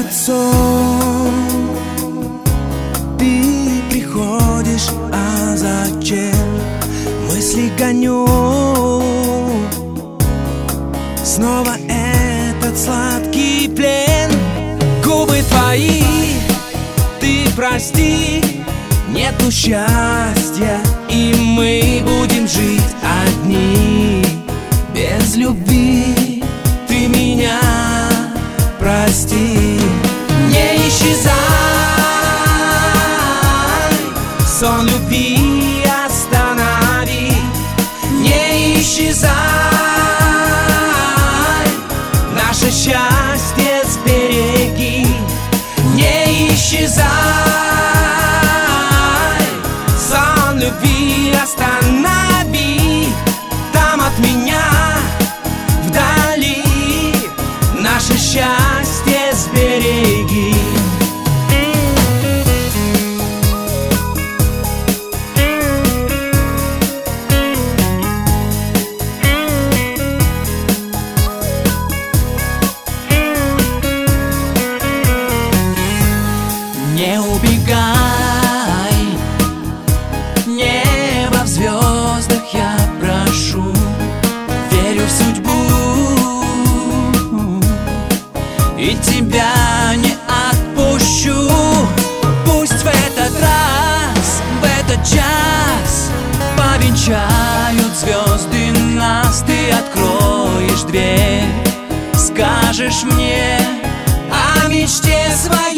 этот сон. Ты приходишь, а зачем? Мысли гоню. Снова этот сладкий плен. Губы твои, ты прости, нету счастья, и мы будем жить одни. Без любви ты меня прости. Не исчезай, сон любви останови. Не исчезай, наше счастье сбереги. Не исчезай, сон любви останови. Там от меня вдали наше счастье сбереги. Не убегай, небо в звездах я прошу. Верю в судьбу и тебя не отпущу. Пусть в этот раз, в этот час повенчают звезды нас. Ты откроешь дверь, скажешь мне о мечте своей.